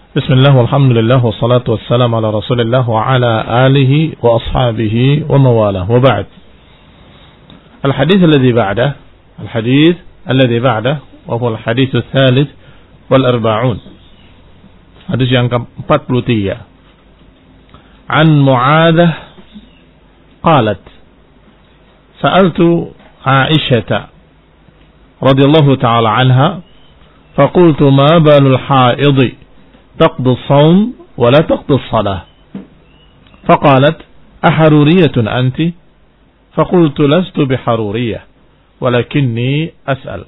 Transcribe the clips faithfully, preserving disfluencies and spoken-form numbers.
Bismillah walhamdulillah wassalatu wassalamu ala rasulillah wa ala alihi wa ashabihi wa mawalah wa ba'd. Al-hadith alladhi ba'dah Al-hadith alladhi ba'dah wa huwa al-hadith al-thalith wal-arba'un. Hadis yang ke empat puluh tiga. An Mu'adah qalat sa'altu Aisyah radhiyallahu ta'ala anha faqultu ma balul haidhi تقضي الصوم ولا تقضي الصلاة فقالت أحرورية أنت فقلت لست بحرورية ولكني أسأل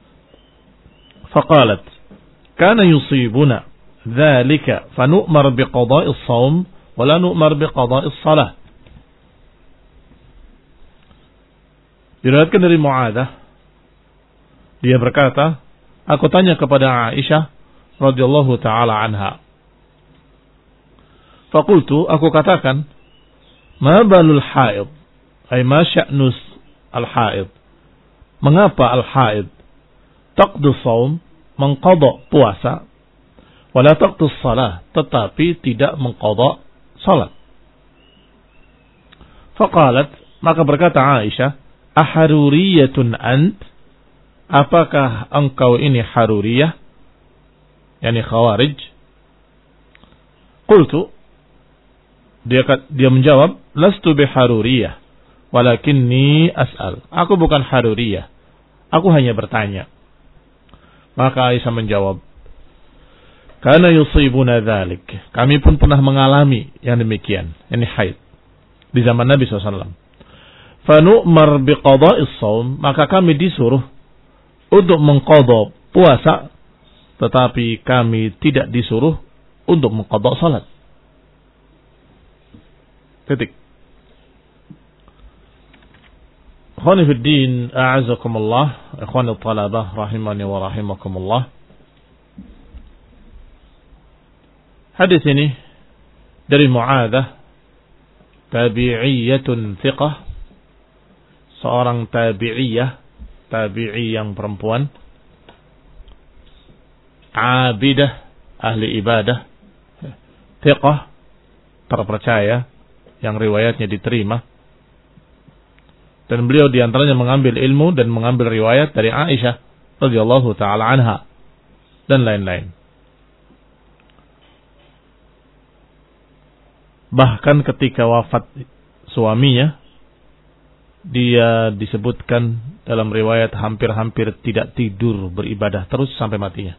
فقالت كان يصيبنا ذلك فنؤمر بقضاء الصوم ولا نؤمر بقضاء الصلاة. Diriwayatkan dari Mu'adah, dia berkata, aku tanya kepada Aisyah radhiyallahu ta'ala anha. Fakultu, aku katakan, ma balul haid, ay ma sya'nus al-haid. Mengapa al-haid taqdu shaum, mengqadha puasa, wala taqdu shalah, tetapi tidak mengqadha salat. Faqalat, maka berkata Aisyah, aharuriyatun ant, apakah engkau ini haruriyah, yani khawarij? Qultu, dia dia menjawab, lastu biharuriyah walakinni as'al. Aku bukan haruriyah, aku hanya bertanya. Maka Aisyah menjawab, kana yusibuna dzalik, kami pun pernah mengalami yang demikian, yani haid di zaman Nabi sallallahu alaihi wasallam. Fa nu'mar biqada'is shaum, maka kami disuruh untuk mengqadha puasa, tetapi kami tidak disuruh untuk mengqadha salat. Titik. Ikhwani fid din, a'azakumullah, ikhwani talabah rahimani wa rahimakumullah. Hadis ini dari Mu'adah, tabi'iyyatun thiqah, seorang tabi'iyah, tabi'i yang perempuan, abidah, ahli ibadah, thiqah, terpercaya, yang riwayatnya diterima. Dan beliau diantaranya mengambil ilmu dan mengambil riwayat dari Aisyah radhiyallahu ta'ala anha dan lain-lain. Bahkan ketika wafat suaminya, dia disebutkan dalam riwayat hampir-hampir tidak tidur, beribadah terus sampai matinya.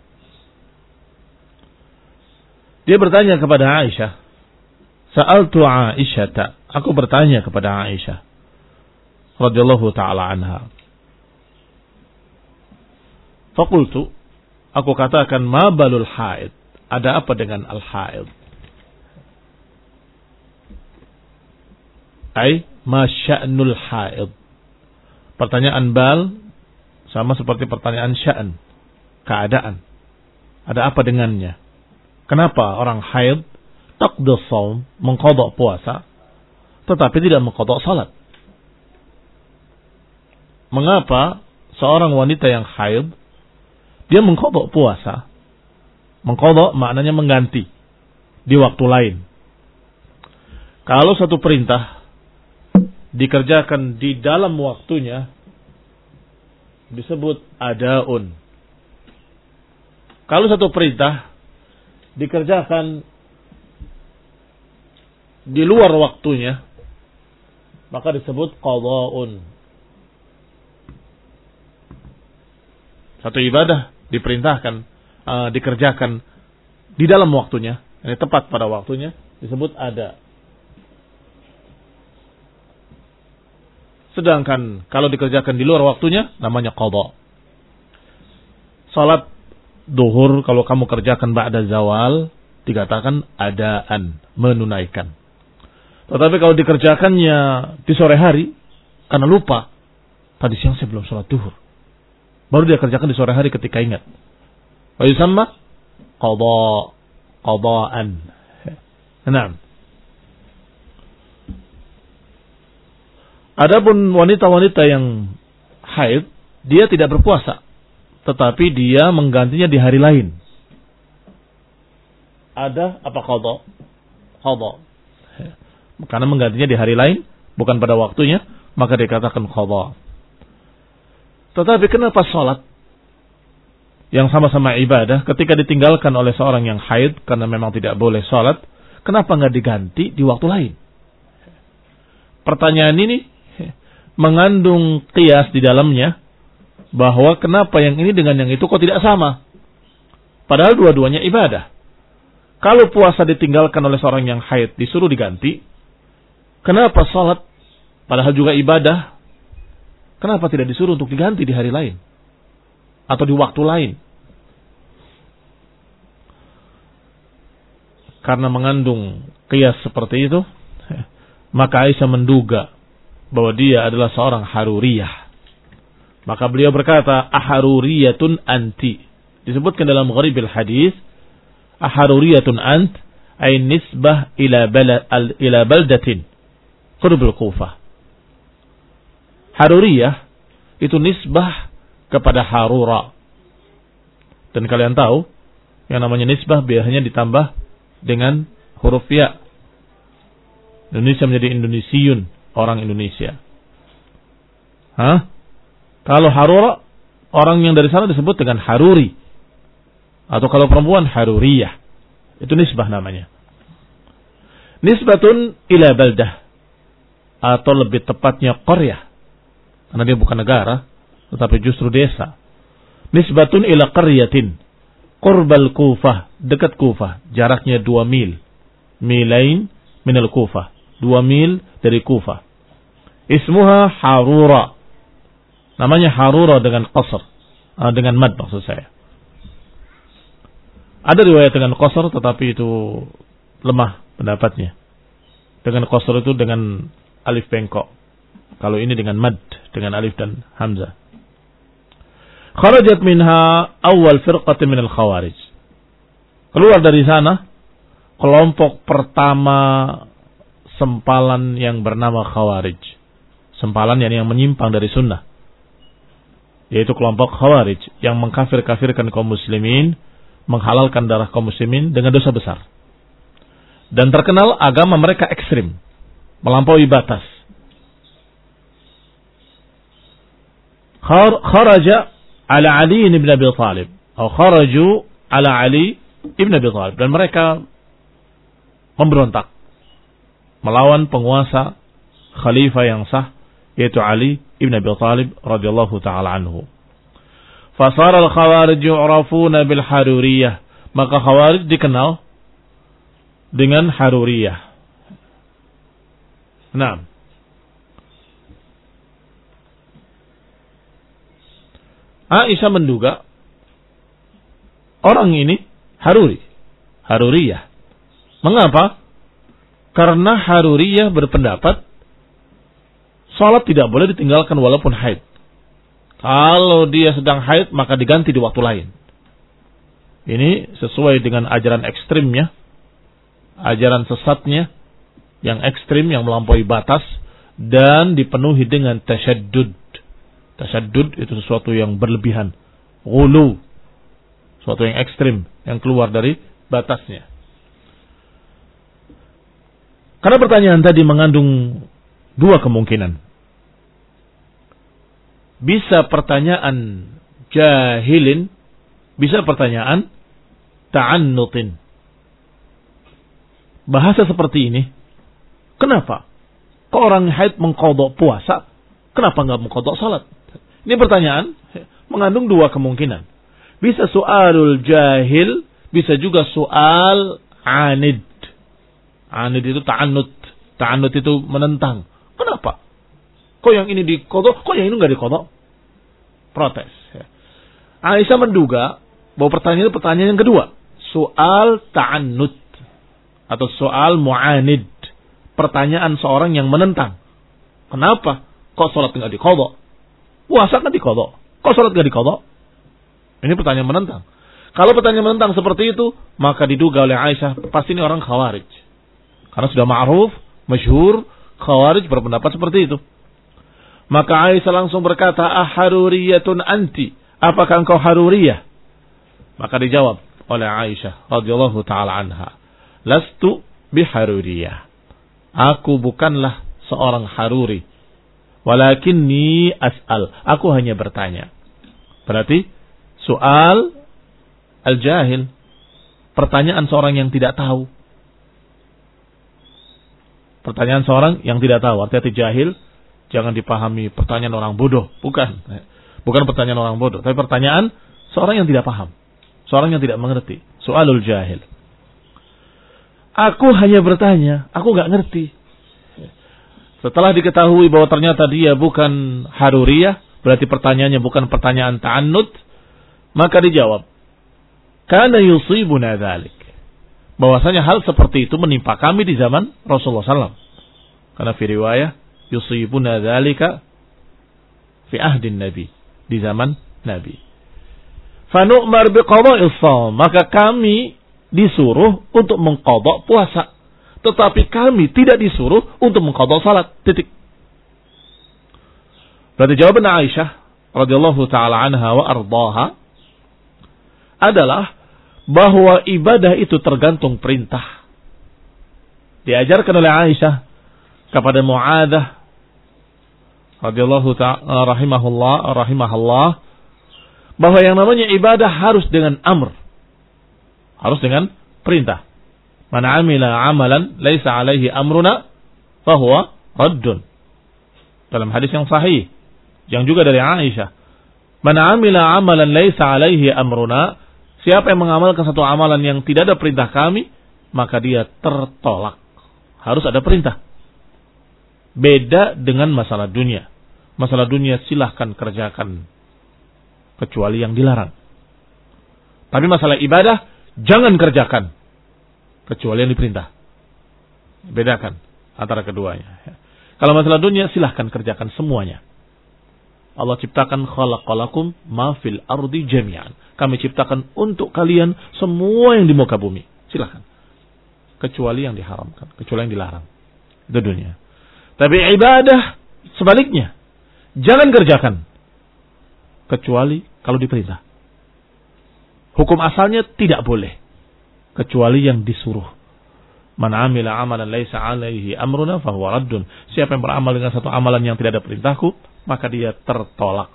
Dia bertanya kepada Aisyah, sa'altu Aisyah, aku bertanya kepada Aisyah radhiyallahu ta'ala anha. Faqultu, aku katakan, ma balul haid, ada apa dengan al-haid? Ay, ma sya'nul haid. Pertanyaan bal sama seperti pertanyaan sya'n, keadaan. Ada apa dengannya? Kenapa orang haid taqdi shaum, mengqadha puasa, tetapi tidak mengqadha salat? Mengapa seorang wanita yang haid dia mengqadha puasa? Mengqadha maknanya mengganti di waktu lain. Kalau satu perintah dikerjakan di dalam waktunya disebut adaun. Kalau satu perintah dikerjakan di luar waktunya, maka disebut qadha'un. Satu ibadah diperintahkan, uh, dikerjakan di dalam waktunya, ini tepat pada waktunya, disebut ada. Sedangkan kalau dikerjakan di luar waktunya, namanya qadha. Salat duhur kalau kamu kerjakan ba'da zawal, dikatakan adaan, menunaikan. Tetapi kalau dikerjakannya di sore hari, karena lupa, tadi siang saya belum sholat duhur, baru dia kerjakan di sore hari ketika ingat, wa yusamma qadha, qadhaan. Naam. Adapun wanita-wanita yang haid, dia tidak berpuasa, tetapi dia menggantinya di hari lain. ada apa qadha? Qadha. Karena menggantinya di hari lain, bukan pada waktunya, maka dikatakan qadha. Tetapi kenapa salat yang sama-sama ibadah ketika ditinggalkan oleh seorang yang haid karena memang tidak boleh salat, kenapa nggak diganti di waktu lain? Pertanyaan ini mengandung qiyas di dalamnya bahwa kenapa yang ini dengan yang itu kok tidak sama? Padahal dua-duanya ibadah. Kalau puasa ditinggalkan oleh seorang yang haid disuruh diganti, kenapa salat padahal juga ibadah, kenapa tidak disuruh untuk diganti di hari lain atau di waktu lain? Karena mengandung qiyas seperti itu, maka Aisyah menduga bahwa dia adalah seorang haruriyah. Maka beliau berkata, aharuriyatun anti. Disebutkan dalam Gharibil Hadis, aharuriyatun ant ay nisbah ila balad ila baldatin qurbul Kufah. Haruriyah itu nisbah kepada Harura. Dan kalian tahu yang namanya nisbah biasanya ditambah dengan huruf ya. Indonesia menjadi Indonesiun, orang Indonesia. Hah? Kalau Harura, orang yang dari sana disebut dengan Haruri. Atau kalau perempuan Haruriyah. Itu nisbah namanya. Nisbatun ila baldah. Atau lebih tepatnya qaryah. Karena dia bukan negara, tetapi justru desa. Nisbatun ila qaryatin. Qurbal Kufah. Dekat Kufah. Jaraknya dua mil. Milain minal Kufah. Dua mil dari Kufah. Ismuha Harura. Namanya Harura dengan qasr. Dengan mad maksud saya. Ada riwayat dengan qasr tetapi itu lemah pendapatnya. Dengan qasr itu dengan alif bengkok. Kalau ini dengan mad, dengan alif dan hamzah. Kharajat minha awal firqatin minal khawarij. Keluar dari sana kelompok pertama sempalan yang bernama khawarij. Sempalan yang, yang menyimpang dari sunnah. Yaitu kelompok khawarij yang mengkafir-kafirkan kaum muslimin, menghalalkan darah kaum muslimin dengan dosa besar. Dan terkenal agama mereka ekstrim, melampaui batas. Kharaja ala Ali ibn Abi Thalib, atau kharaju ala Ali ibn Abi Thalib, dan mereka memberontak melawan penguasa khalifah yang sah, yaitu Ali ibn Abi Thalib radhiyallahu taala anhu. Fasara al-khawarij yu'rafuna bil haruriyah, maka khawarij dikenal dengan haruriyah. Naam. Aisyah menduga orang ini haruri, haruriyah. Mengapa? Karena haruriyah berpendapat salat tidak boleh ditinggalkan walaupun haid. Kalau dia sedang haid maka diganti di waktu lain. Ini sesuai dengan ajaran ekstrimnya, ajaran sesatnya yang ekstrim, yang melampaui batas dan dipenuhi dengan tasyaddud. Tasyaddud itu sesuatu yang berlebihan, ghulu, sesuatu yang ekstrim yang keluar dari batasnya. Karena pertanyaan tadi mengandung dua kemungkinan. Bisa pertanyaan jahilin, bisa pertanyaan ta'annutin. Bahasa seperti ini, kenapa? Kok orang haid mengqadha puasa, kenapa enggak mengqadha salat? Ini pertanyaan mengandung dua kemungkinan. Bisa soalul jahil, bisa juga soal anid. Anid itu ta'annut. Ta'annut itu menentang. Kenapa? Kok yang ini diqadha, kok yang ini enggak diqadha? Protes. Aisyah menduga bahwa pertanyaan itu pertanyaan yang kedua. Soal ta'annut. Atau soal mu'anid. Pertanyaan seorang yang menentang. Kenapa? Kok salat enggak diqadha? Puasa enggak diqadha? Kok salat enggak diqadha? Ini pertanyaan menentang. Kalau pertanyaan menentang seperti itu, maka diduga oleh Aisyah pasti ini orang khawarij. Karena sudah ma'ruf, masyhur, khawarij berpendapat seperti itu. Maka Aisyah langsung berkata, "Ah haruriyatun anti?" Apakah engkau haruriyah? Maka dijawab oleh Aisyah radhiyallahu taala anha, "Lastu biharuriyah." Aku bukanlah seorang haruri. Walakinni as'al. Aku hanya bertanya. Berarti soal al-jahil. Pertanyaan seorang yang tidak tahu. Pertanyaan seorang yang tidak tahu. Hati-hati jahil. Jangan dipahami pertanyaan orang bodoh. Bukan. Bukan pertanyaan orang bodoh. Tapi pertanyaan seorang yang tidak paham. Seorang yang tidak mengerti. Soalul jahil. Aku hanya bertanya, aku gak ngerti. Setelah diketahui bahwa ternyata dia bukan haruriyah, berarti pertanyaannya bukan pertanyaan ta'annud, maka dijawab, kana yusibuna dzalik. Bahwasanya hal seperti itu menimpa kami di zaman Rasulullah sallallahu alaihi wasallam. Karena fi riwayah, yusibuna dzalika fi ahdin Nabi, di zaman Nabi. Fa nu'mar biqada'is shaum, maka kami disuruh untuk mengqadha puasa, tetapi kami tidak disuruh untuk mengqadha salat. Titik. Berarti jawaban Aisyah radhiyallahu taala anha wa ardhaha adalah bahwa ibadah itu tergantung perintah. Diajarkan oleh Aisyah kepada Mu'adzah radhiyallahu ta'ala rahimahullah rahimahullah bahwa yang namanya ibadah harus dengan amr. Harus dengan perintah. Man amila amalan laisa alaihi amruna fahuwa raddun. Dalam hadis yang sahih yang juga dari Aisyah. Man amila amalan laisa alaihi amruna, siapa yang mengamalkan satu amalan yang tidak ada perintah kami, maka dia tertolak. Harus ada perintah. Beda dengan masalah dunia. Masalah dunia silahkan kerjakan kecuali yang dilarang. Tapi masalah ibadah jangan kerjakan kecuali yang diperintah. Bedakan antara keduanya. Kalau masalah dunia silahkan kerjakan semuanya. Allah ciptakan khalaqalakum ma fil ardi jami'an. Kami ciptakan untuk kalian semua yang di muka bumi. Silahkan. Kecuali yang diharamkan, kecuali yang dilarang. Itu dunia. Tapi ibadah sebaliknya. Jangan kerjakan kecuali kalau diperintah. Hukum asalnya tidak boleh kecuali yang disuruh. Man amila amalan laisa alaihi amruna fahuwa raddun. Siapa yang beramal dengan satu amalan yang tidak ada perintahku, maka dia tertolak.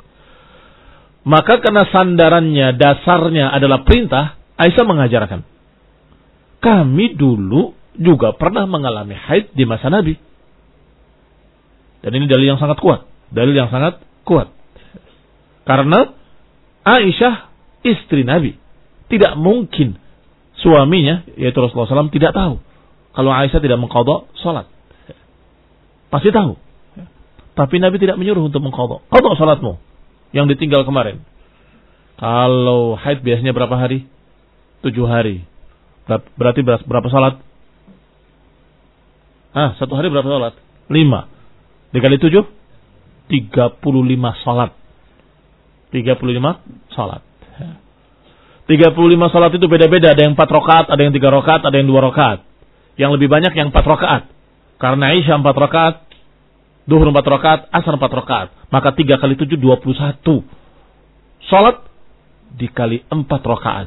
Maka karena sandarannya, dasarnya adalah perintah, Aisyah mengajarkan. Kami dulu juga pernah mengalami haid di masa Nabi. Dan ini dalil yang sangat kuat. Dalil yang sangat kuat. Karena Aisyah istri Nabi. Tidak mungkin suaminya, yaitu Rasulullah shallallahu alaihi wasallam, tidak tahu kalau Aisyah tidak mengqadha salat. Pasti tahu. Tapi Nabi tidak menyuruh untuk mengqadha. Qadha salatmu yang ditinggal kemarin. Kalau haid biasanya berapa hari? Tujuh hari. Berarti berapa salat? Ah, satu hari berapa salat? Lima. Dikali tujuh? Tiga puluh lima salat. Tiga puluh lima salat. Tiga puluh lima salat itu beda-beda. Ada yang empat rakaat, ada yang tiga rakaat, ada yang dua rakaat. Yang lebih banyak yang empat rakaat. Karena Aisyah empat rakaat, Duhur empat rakaat, Asar empat rakaat. Maka tiga kali tujuh, dua puluh satu. Salat dikali empat rakaat.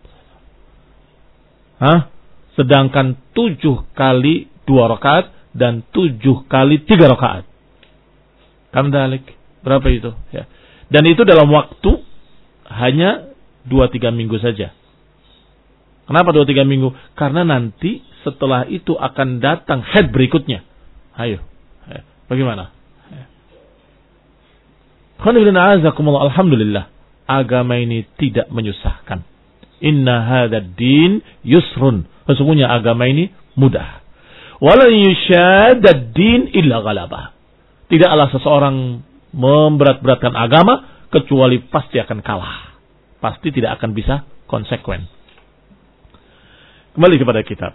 Hah? Sedangkan tujuh kali dua rakaat dan tujuh kali tiga rakaat. Kam dalik. Berapa itu? Ya. Dan itu dalam waktu hanya dua tiga minggu saja. Kenapa dua tiga minggu? Karena nanti setelah itu akan datang haid berikutnya. Ayo. Ya. Bagaimana? Ya. Alhamdulillah. Agama ini tidak menyusahkan. Inna hadad din yusrun. Sesungguhnya agama ini mudah. Wala yushadad din illa ghalabah. Tidaklah seseorang memberat-beratkan agama kecuali pasti akan kalah. Pasti tidak akan bisa konsekuen. Kembali kepada kitab.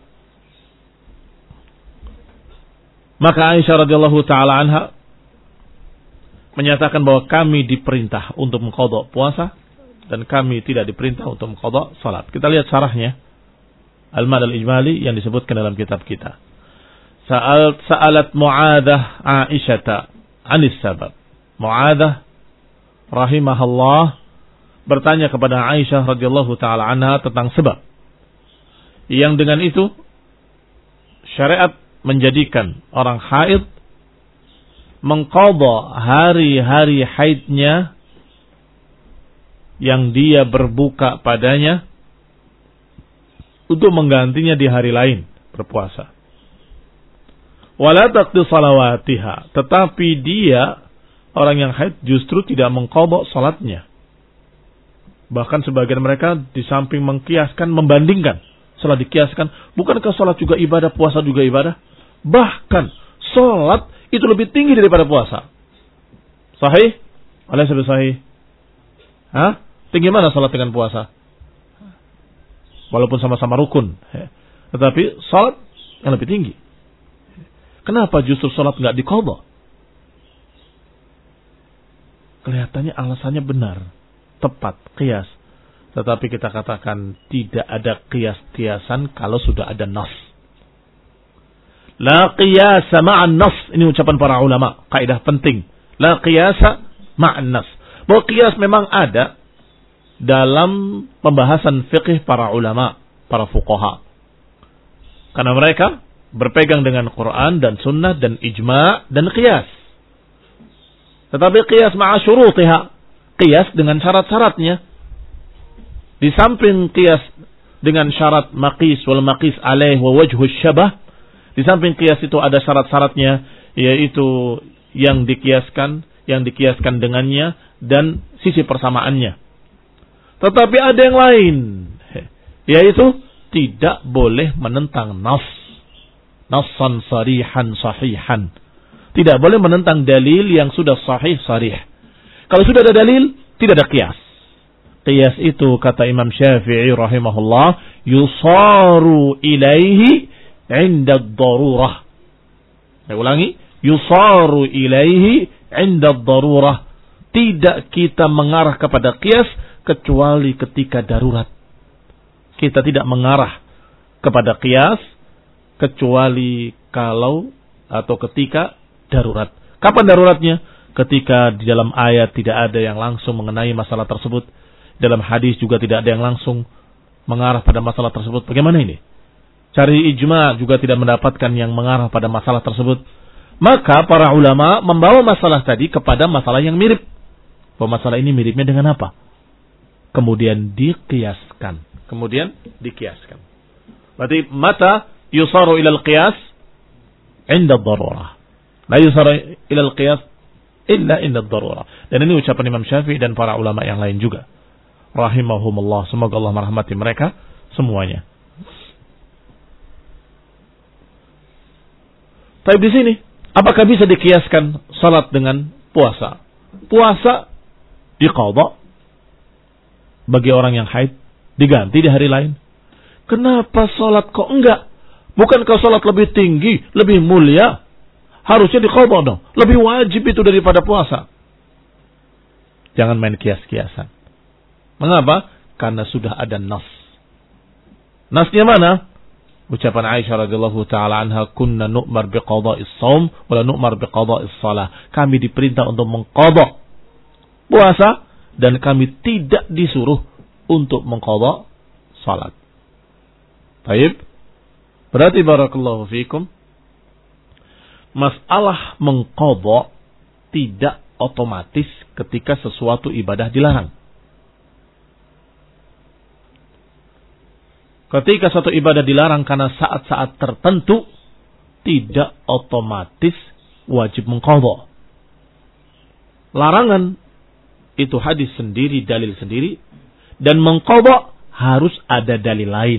Maka Aisyah radhiyallahu taala anha menyatakan bahwa kami diperintah untuk mengqadha puasa dan kami tidak diperintah untuk mengqadha salat. Kita lihat syarahnya Al-Mad al-Ijmali yang disebutkan dalam kitab kita. Sa'al sa'alat Mu'adzah Aisyata 'anis sabab. Mu'adzah rahimahullah bertanya kepada Aisyah radhiyallahu taala anha tentang sebab yang dengan itu syariat menjadikan orang haid mengqadha hari-hari haidnya yang dia berbuka padanya untuk menggantinya di hari lain berpuasa. Wala taqdi salawatiha, tetapi dia orang yang haid justru tidak mengqadha salatnya. Bahkan sebagian mereka di samping mengkiaskan, membandingkan, setelah dikiaskan, bukankah salat juga ibadah, puasa juga ibadah? Bahkan salat itu lebih tinggi daripada puasa. Sahih? Alaysa bisahih? Hah? Tinggi mana salat dengan puasa? Walaupun sama-sama rukun, tetapi salat yang lebih tinggi. Kenapa justru salat enggak diqadha? Kelihatannya alasannya benar, tepat, qiyas. Tetapi kita katakan tidak ada qiyas-qiyasan kalau sudah ada nas. La qiyasa ma'an nas. Ini ucapan para ulama. Kaidah penting. La qiyasa ma'an nas. Bahwa qiyas memang ada dalam pembahasan fikih para ulama, para fuqaha. Karena mereka berpegang dengan Quran dan sunnah dan ijma' dan qiyas. Tetapi qiyas ma'a syurutiha. Qiyas dengan syarat-syaratnya. Di samping qiyas dengan syarat maqis wal maqis alaih wa wajhu syabah. Di samping qiyas itu ada syarat-syaratnya, yaitu yang dikiaskan, yang dikiaskan dengannya, dan sisi persamaannya. Tetapi ada yang lain, yaitu tidak boleh menentang nas. Nassan sarihan sahihan. Tidak boleh menentang dalil yang sudah sahih sarih. Kalau sudah ada dalil, tidak ada qiyas. Qiyas itu, kata Imam Syafi'i rahimahullah, yusaru ilaihi inda ad-darurah. Saya ulangi, yusaru ilaihi inda ad-darurah. Tidak kita mengarah kepada qiyas kecuali ketika darurat. Kita tidak mengarah kepada qiyas kecuali kalau atau ketika darurat. Kapan daruratnya? Ketika di dalam ayat tidak ada yang langsung mengenai masalah tersebut. Dalam hadis juga tidak ada yang langsung mengarah pada masalah tersebut. Bagaimana ini? Cari ijma juga tidak mendapatkan yang mengarah pada masalah tersebut. Maka para ulama membawa masalah tadi kepada masalah yang mirip. Bahwa masalah ini miripnya dengan apa? Kemudian dikiaskan. Kemudian dikiaskan. Berarti mata yusaru ilal qiyas inda ad-darurah. La yusaru ilal qiyas illa inda ad-darurah. Dan ini ucapan Imam Syafi'i dan para ulama yang lain juga. Rahimahumullah. Semoga Allah merahmati mereka semuanya. Tapi di sini, apakah bisa dikiaskan salat dengan puasa? Puasa diqadha bagi orang yang haid, diganti di hari lain. Kenapa salat kok enggak? Bukankah salat lebih tinggi, lebih mulia? Harusnya diqadha dong. Lebih wajib itu daripada puasa. Jangan main kias-kiasan. Mengapa? Karena sudah ada nas. Nasnya mana? Ucapan Aisyah radhiyallahu taala anha, kunna nu'mar biqada'is shaum wa la nu'mar biqada'is shalah. Kami diperintah untuk mengqadha puasa dan kami tidak disuruh untuk mengqadha salat. Baik. Berarti barakallahu fikum, masalah mengqadha tidak otomatis ketika sesuatu ibadah dilarang. Ketika suatu ibadah dilarang karena saat-saat tertentu, tidak otomatis wajib mengqadha. Larangan itu hadis sendiri, dalil sendiri, dan mengqadha harus ada dalil lain.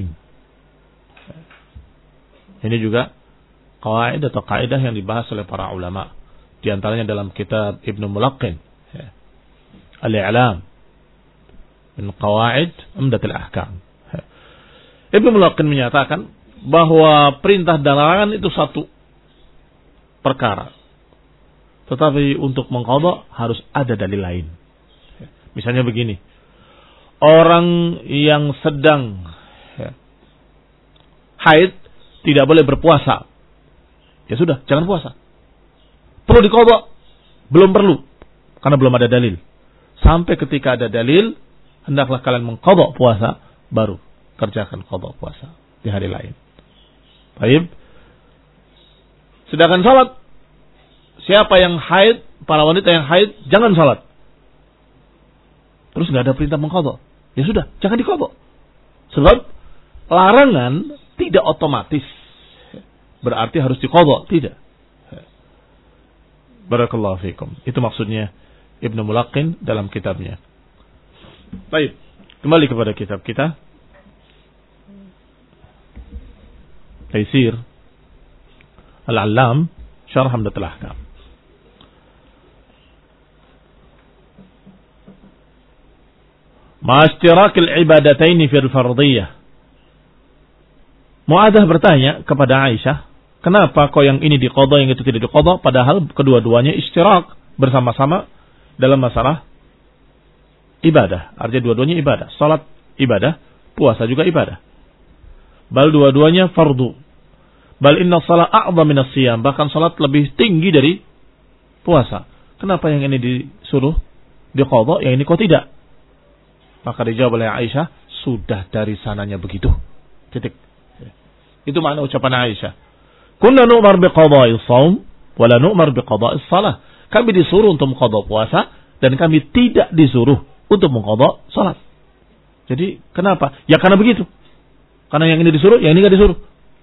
Ini juga kaidah atau kaidah yang dibahas oleh para ulama. Di antaranya dalam kitab Ibnu Mulaqqin, Al-I'lam min Qawaid Umdatul Ahkam. Ibnu Mulaqqin menyatakan bahwa perintah dan larangan itu satu perkara. Tetapi untuk mengqadha harus ada dalil lain. Misalnya begini. Orang yang sedang ya, haid tidak boleh berpuasa. Ya sudah, jangan puasa. Perlu diqadha? Belum perlu. Karena belum ada dalil. Sampai ketika ada dalil, hendaklah kalian mengqadha puasa, baru kerjakan qadha puasa di hari lain. Baik. Sedangkan salat, siapa yang haid, para wanita yang haid, jangan salat. Terus nggak ada perintah mengqadha. Ya sudah, jangan diqadha. Sebab larangan tidak otomatis berarti harus diqadha, tidak. Barakallahu fikum. Itu maksudnya Ibnu Mulaqqin dalam kitabnya. Baik, kembali kepada kitab kita. Taisir Al-Allam Syarh Hamdatul Ahkam. Ma ishtirak al-ibadatayn fi al-fardhiyah. Mu'adzah bertanya kepada Aisyah, kenapa kau yang ini diqadha, yang itu tidak diqadha, padahal kedua-duanya ishtirak bersama-sama dalam masalah ibadah. Artinya dua-duanya ibadah. Salat ibadah, puasa juga ibadah. Bal dua-duanya fardu. Bal inna shalah a'dham min as-siyam. Bahkan salat lebih tinggi dari puasa. Kenapa yang ini disuruh diqadha, yang ini kok tidak? Maka dijawab oleh Aisyah, sudah dari sananya begitu. Titik. Itu makna ucapan Aisyah. Kunna nu'mar biqadha'is shaum wa la nu'mar biqadha'is shalah. Kami disuruh untuk mengqadha puasa dan kami tidak disuruh untuk mengqadha salat. Jadi kenapa? Ya karena begitu. Karena yang ini disuruh, yang ini enggak disuruh.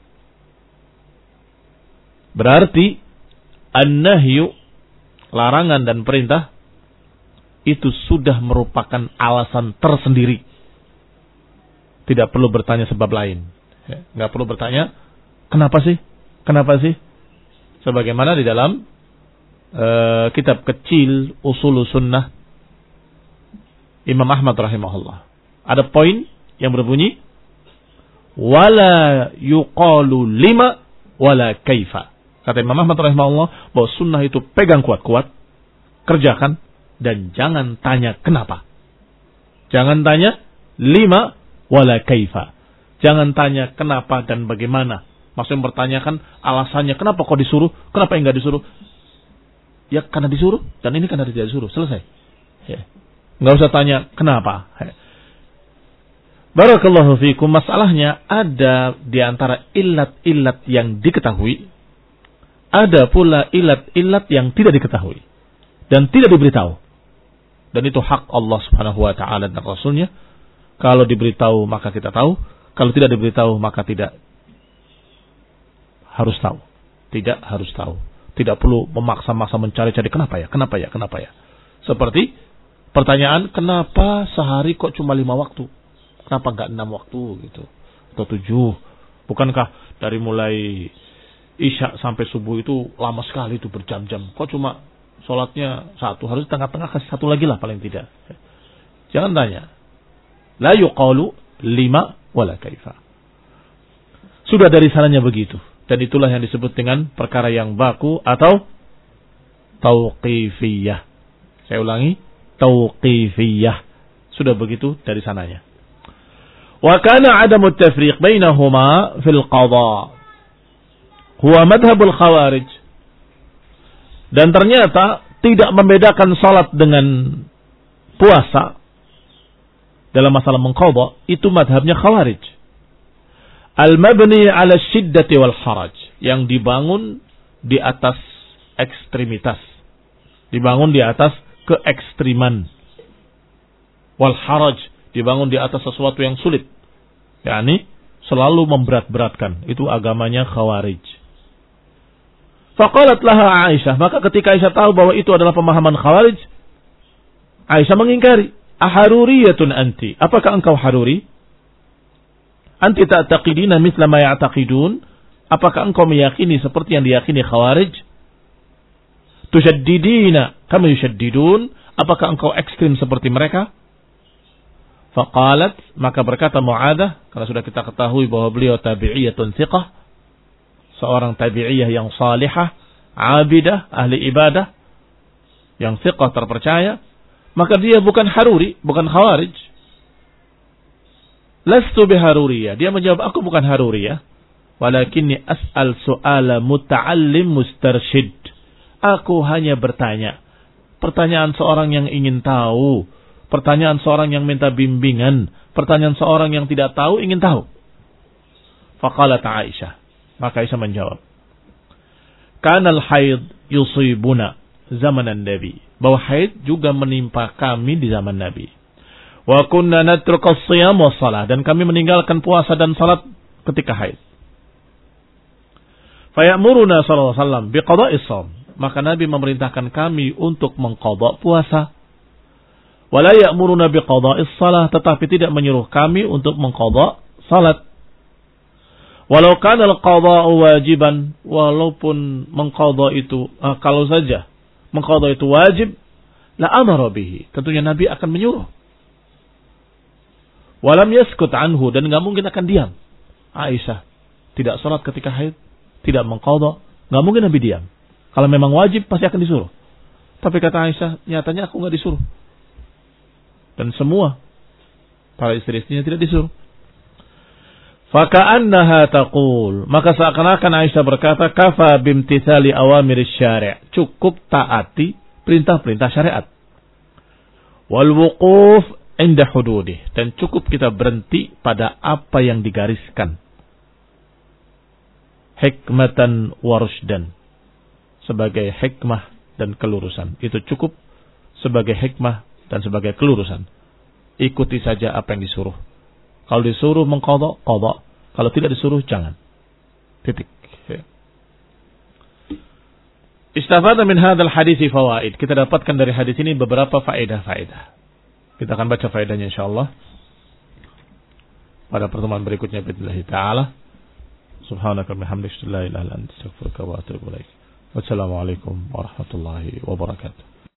Berarti an-nahyu, larangan dan perintah, itu sudah merupakan alasan tersendiri. Tidak perlu bertanya sebab lain. Enggak perlu bertanya, kenapa sih? Kenapa sih? Sebagaimana di dalam uh, kitab kecil Ushul Sunnah Imam Ahmad rahimahullah. Ada poin yang berbunyi, wala yuqalu lima wala kaifa. Kata Imam Ahmad rahimahullah bahwa sunnah itu pegang kuat-kuat, kerjakan, dan jangan tanya kenapa. Jangan tanya lima wala kaifa. Jangan tanya kenapa dan bagaimana. Maksudnya bertanyakan alasannya, kenapa kok disuruh, kenapa enggak disuruh. Ya karena disuruh, dan ini karena tidak disuruh. Selesai. Ya. Enggak usah tanya kenapa. Ya. Barakallahu fiikum. Masalahnya ada di antara ilat-ilat yang diketahui, ada pula ilat-ilat yang tidak diketahui dan tidak diberitahu. Dan itu hak Allah Subhanahu wa taala dan Rasulnya. Kalau diberitahu maka kita tahu, kalau tidak diberitahu maka tidak harus tahu. Tidak harus tahu. Tidak perlu memaksa-maksa mencari-cari kenapa ya, kenapa ya, kenapa ya. Seperti pertanyaan, kenapa sehari kok cuma lima waktu? Kenapa enggak enam waktu gitu? Atau tujuh? Bukankah dari mulai Isya sampai subuh itu lama sekali, itu berjam-jam. Kok cuma sholatnya satu? Harus tengah-tengah kasih satu lagi lah paling tidak. Jangan tanya. La yuqalu lima wala kaifa. Sudah dari sananya begitu. Dan itulah yang disebut dengan perkara yang baku atau tauqifiyah. Saya ulangi, tauqifiyah. Sudah begitu dari sananya. Wa kana 'adamu at-tafriq bainahuma fil qadha huwa madhhabul khawarij. Dan ternyata tidak membedakan salat dengan puasa dalam masalah mengqadha itu madhabnya khawarij. Al-mabni 'ala syiddati wal haraj, yang dibangun di atas ekstremitas, dibangun di atas keekstriman. Wal haraj, dibangun di atas sesuatu yang sulit. yakni selalu memberat-beratkan. Itu agamanya khawarij. Faqalat laha Aisyah, maka ketika Aisyah tahu bahwa itu adalah pemahaman khawarij, Aisyah mengingkari. Aharuriyatun anti, apakah engkau haruri? Anti ta'taqidina mithla ma ya'taqidun, apakah engkau meyakini seperti yang diyakini khawarij? Tushaddidina kama yushaddidun, apakah engkau ekstrim seperti mereka? Faqalat, maka berkata Mu'adzah, karena sudah kita ketahui bahwa beliau tabi'iyatun thiqah, seorang tabi'iyah yang salihah, abidah, ahli ibadah, yang thiqah terpercaya, maka dia bukan haruri, bukan khawarij. Lastu biharuriyah, dia menjawab, aku bukan haruriyah, walakinni as'al su'ala muta'allim mustarshid. Aku hanya bertanya, pertanyaan seorang yang ingin tahu, pertanyaan seorang yang minta bimbingan, pertanyaan seorang yang tidak tahu ingin tahu. Faqalat Aisyah, maka Aisyah menjawab, kanal haid yusibuna zamanan Nabi, bahwa haid juga menimpa kami di zaman Nabi. Wa kunna natruku as-shiyam was shalah, dan kami meninggalkan puasa dan salat ketika haid. Fayamuruna sallallahu alaihi wasallam biqada'is shaum, maka Nabi memerintahkan kami untuk mengqadha puasa. Wala ya'muruna biqada'is shalah, tetapi tidak menyuruh kami untuk mengqadha salat. Walau kana al-qada'u wajiban, walaupun mengqadha itu uh, kalau saja mengqadha itu wajib, la amara bihi, tentunya Nabi akan menyuruh. Walam yaskut anhu, dan enggak mungkin akan diam. Aisyah tidak salat ketika haid, tidak mengqadha, enggak mungkin Nabi diam. Kalau memang wajib pasti akan disuruh. Tapi kata Aisyah, nyatanya aku enggak disuruh. Dan semua para istri-istrinya tidak disuruh. Faka'annaha taqul, maka seakan-akan Aisyah berkata, kafa bimtithali awamiris syari', cukup taati perintah-perintah syariat. Wal wuquf inda hududih, dan cukup kita berhenti pada apa yang digariskan. Hikmatan wa rusydan, sebagai hikmah dan kelurusan. Itu cukup sebagai hikmah dan sebagai kelurusan. Ikuti saja apa yang disuruh. Kalau disuruh mengqadha, qadha. Kalau tidak disuruh, jangan. Titik. Istafada min hadzal hadithi fawaid. Kita dapatkan dari hadis ini beberapa faedah-faedah. Kita akan baca faedahnya insyaallah pada pertemuan berikutnya billahi taala. Subhanaka bihamdika la ilaha illa anta astaghfiruka wa atubu ilaik. Wassalamualaikum warahmatullahi wabarakatuh.